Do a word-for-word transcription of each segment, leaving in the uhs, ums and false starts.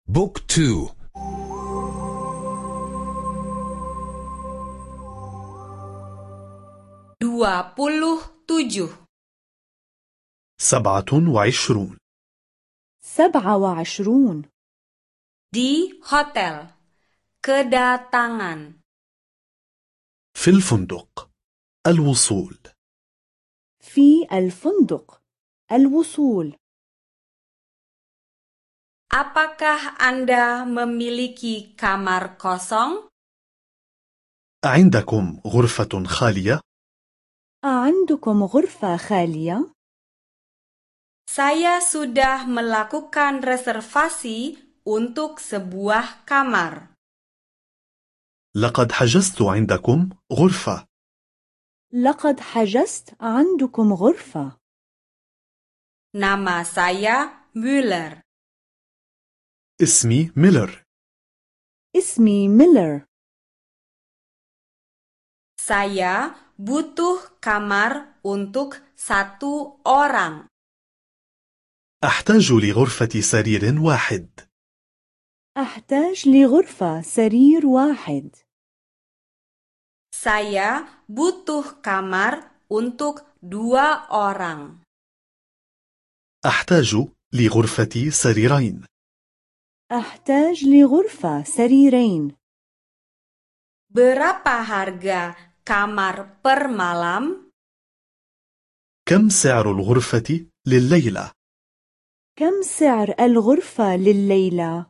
بوك تو. dua puluh tujuh. سبعة وعشرون. سبعة وعشرون. Di hotel. Kedatangan. في الفندق. الوصول. في الفندق. الوصول. Apakah Anda memiliki kamar kosong? عندكم غرفة خالية؟ أعندكم غرفة خالية؟ Saya sudah melakukan reservasi untuk sebuah kamar. لقد حجزت عندكم غرفة. لقد حجزت عندكم غرفة. Nama saya Müller. اسمي ميلر. اسمي ميلر. Saya butuh kamar untuk satu orang. أحتاج لغرفة سرير واحد. أحتاج لغرفة سرير واحد. Saya butuh kamar untuk dua orang. أحتاج لغرفة سريرين. أحتاج لغرفة سريرين. Berapa harga kamar per malam? كم سعر الغرفة لليلة؟ كم سعر الغرفة لليلة؟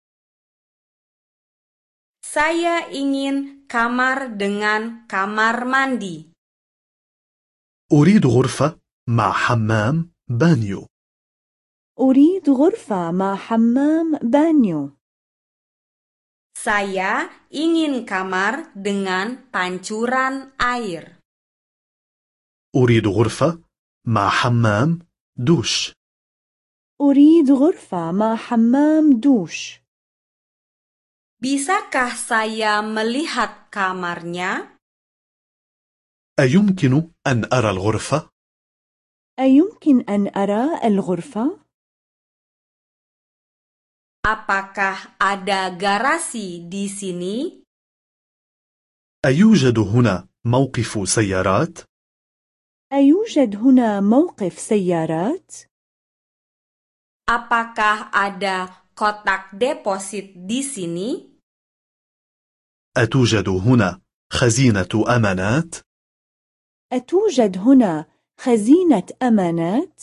Saya ingin kamar dengan kamar mandi. أريد غرفة مع حمام بانيو. أريد غرفة مع حمام بانيو. Saya ingin kamar dengan pancuran air. أريد غرفة مع حمام دوش. أريد غرفة مع حمام دوش. Bisakah saya melihat kamarnya? أيمكن أن أرى الغرفة؟ أيمكن أن أرى الغرفة؟ Apakah ada garasi di sini? أيوجد هنا موقف سيارات؟ أيوجد هنا موقف سيارات؟ Apakah ada kotak deposit di sini? أتوجد هنا خزينة أمانات؟ أتوجد هنا خزينة أمانات؟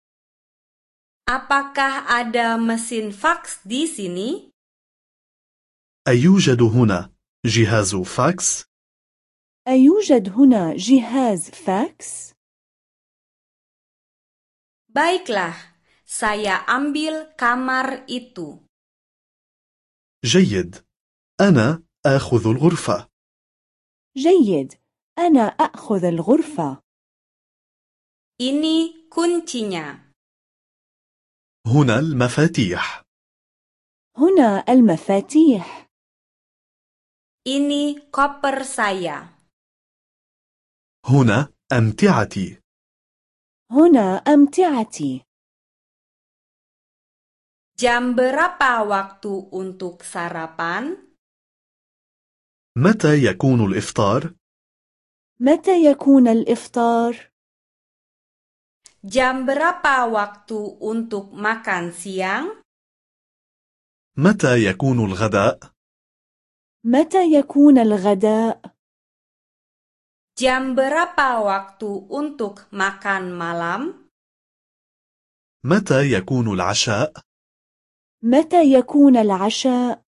Apakah ada mesin faks di sini? أيوجد هنا جهاز فاكس؟ أيوجد هنا جهاز فاكس؟ Baiklah, saya ambil kamar itu. جيد، أنا آخذ الغرفة. جيد، أنا أخذ الغرفة. Ini kuncinya. هنا المفاتيح. هنا المفاتيح. Ini koper saya. هنا أمتعتي. هنا أمتعتي. Jam berapa waktu untuk sarapan? متى يكون الإفطار؟ متى يكون الإفطار؟ Jam berapa waktu untuk makan siang? متى يكون الغداء؟ متى يكون الغداء؟ Jam berapa waktu untuk makan malam? متى يكون العشاء؟ متى يكون العشاء؟